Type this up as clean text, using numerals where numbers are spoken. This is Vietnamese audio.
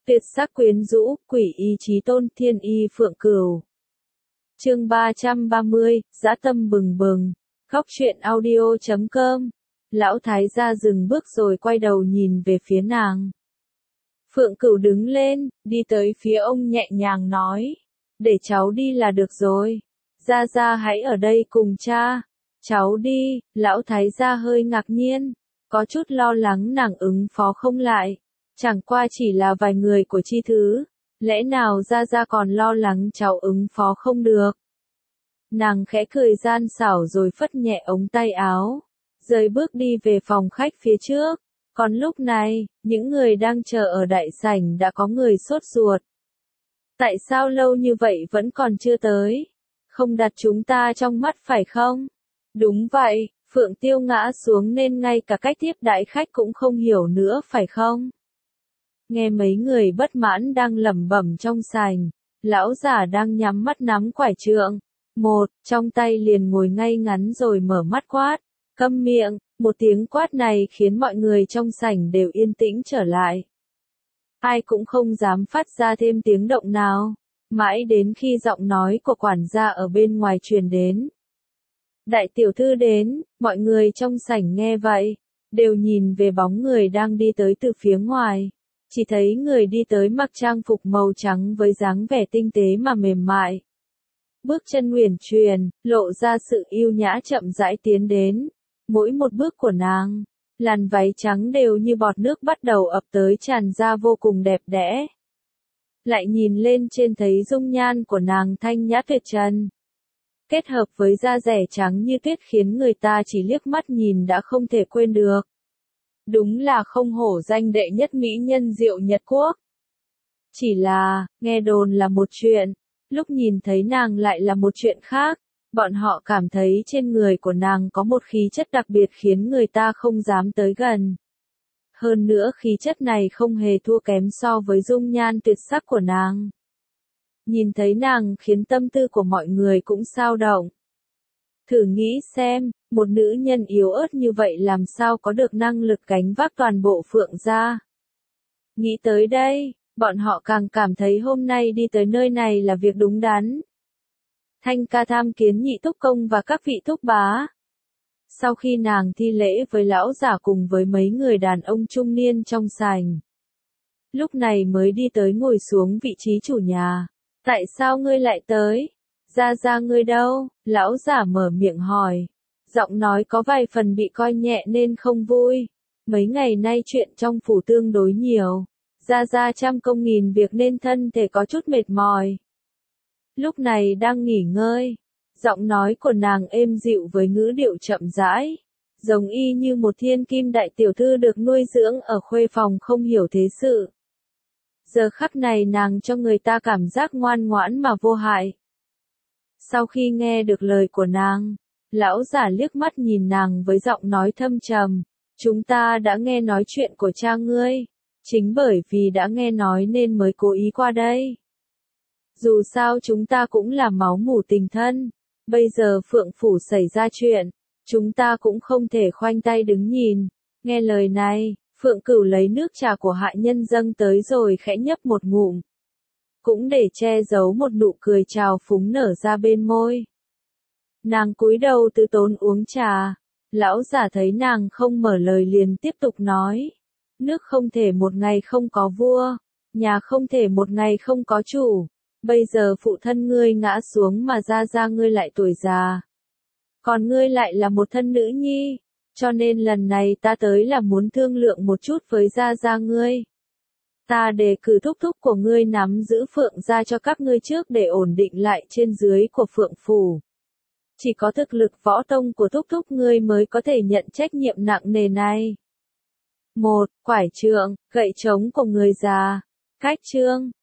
Tuyệt sắc quyến rũ, quỷ y chí tôn, thiên y phượng cửu. Chương 330, dã tâm bừng bừng. Góc truyện audio.com. Lão thái gia dừng bước rồi quay đầu nhìn về phía nàng. Phượng Cửu đứng lên, đi tới phía ông nhẹ nhàng nói. Để cháu đi là được rồi. Gia gia hãy ở đây cùng cha. Cháu đi, lão thái gia hơi ngạc nhiên. Có chút lo lắng nàng ứng phó không lại. Chẳng qua chỉ là vài người của chi thứ. Lẽ nào Gia Gia còn lo lắng cháu ứng phó không được. Nàng khẽ cười gian xảo rồi phất nhẹ ống tay áo. Rời bước đi về phòng khách phía trước. Còn lúc này, những người đang chờ ở đại sảnh đã có người sốt ruột. Tại sao lâu như vậy vẫn còn chưa tới? Không đặt chúng ta trong mắt phải không? Đúng vậy, Phượng Tiêu ngã xuống nên ngay cả cách tiếp đãi khách cũng không hiểu nữa phải không? Nghe mấy người bất mãn đang lẩm bẩm trong sảnh, lão giả đang nhắm mắt nắm quải trượng. Trong tay liền ngồi ngay ngắn rồi mở mắt quát. Câm miệng, một tiếng quát này khiến mọi người trong sảnh đều yên tĩnh trở lại. Ai cũng không dám phát ra thêm tiếng động nào, mãi đến khi giọng nói của quản gia ở bên ngoài truyền đến. Đại tiểu thư đến, mọi người trong sảnh nghe vậy, đều nhìn về bóng người đang đi tới từ phía ngoài. Chỉ thấy người đi tới mặc trang phục màu trắng với dáng vẻ tinh tế mà mềm mại. Bước chân uyển chuyển, lộ ra sự yêu nhã chậm rãi tiến đến. Mỗi một bước của nàng, làn váy trắng đều như bọt nước bắt đầu ập tới tràn ra vô cùng đẹp đẽ. Lại nhìn lên trên thấy dung nhan của nàng thanh nhã tuyệt trần. Kết hợp với da dẻ trắng như tuyết khiến người ta chỉ liếc mắt nhìn đã không thể quên được. Đúng là không hổ danh đệ nhất mỹ nhân diệu Nhật Quốc. Chỉ là, nghe đồn là một chuyện, lúc nhìn thấy nàng lại là một chuyện khác. Bọn họ cảm thấy trên người của nàng có một khí chất đặc biệt khiến người ta không dám tới gần. Hơn nữa khí chất này không hề thua kém so với dung nhan tuyệt sắc của nàng. Nhìn thấy nàng khiến tâm tư của mọi người cũng xao động. Thử nghĩ xem, một nữ nhân yếu ớt như vậy làm sao có được năng lực gánh vác toàn bộ Phượng gia. Nghĩ tới đây, bọn họ càng cảm thấy hôm nay đi tới nơi này là việc đúng đắn. Thanh ca tham kiến nhị thúc công và các vị thúc bá. Sau khi nàng thi lễ với lão giả cùng với mấy người đàn ông trung niên trong sảnh. Lúc này mới đi tới ngồi xuống vị trí chủ nhà. Tại sao ngươi lại tới? Gia gia ngươi đâu? Lão giả mở miệng hỏi. Giọng nói có vài phần bị coi nhẹ nên không vui. Mấy ngày nay chuyện trong phủ tương đối nhiều. Gia gia trăm công nghìn việc nên thân thể có chút mệt mỏi. Lúc này đang nghỉ ngơi. Giọng nói của nàng êm dịu với ngữ điệu chậm rãi. Giống y như một thiên kim đại tiểu thư được nuôi dưỡng ở khuê phòng không hiểu thế sự. Giờ khắc này nàng cho người ta cảm giác ngoan ngoãn mà vô hại. Sau khi nghe được lời của nàng, lão giả liếc mắt nhìn nàng với giọng nói thâm trầm. Chúng ta đã nghe nói chuyện của cha ngươi. Chính bởi vì đã nghe nói nên mới cố ý qua đây. Dù sao chúng ta cũng là máu mủ tình thân. Bây giờ Phượng Phủ xảy ra chuyện. Chúng ta cũng không thể khoanh tay đứng nhìn. Nghe lời này, Phượng Cửu lấy nước trà của hạ nhân dâng tới rồi khẽ nhấp một ngụm. Cũng để che giấu một nụ cười trào phúng nở ra bên môi. Nàng cúi đầu từ tốn uống trà. Lão giả thấy nàng không mở lời liền tiếp tục nói. Nước không thể một ngày không có vua. Nhà không thể một ngày không có chủ. Bây giờ phụ thân ngươi ngã xuống mà gia gia ngươi lại tuổi già. Còn ngươi lại là một thân nữ nhi. Cho nên lần này ta tới là muốn thương lượng một chút với gia gia ngươi. Ta đề cử thúc thúc của ngươi nắm giữ Phượng gia cho các ngươi trước để ổn định lại trên dưới của Phượng Phủ. Chỉ có thực lực võ tông của thúc thúc ngươi mới có thể nhận trách nhiệm nặng nề này. Quải trượng, gậy trống của người già. Cách chương.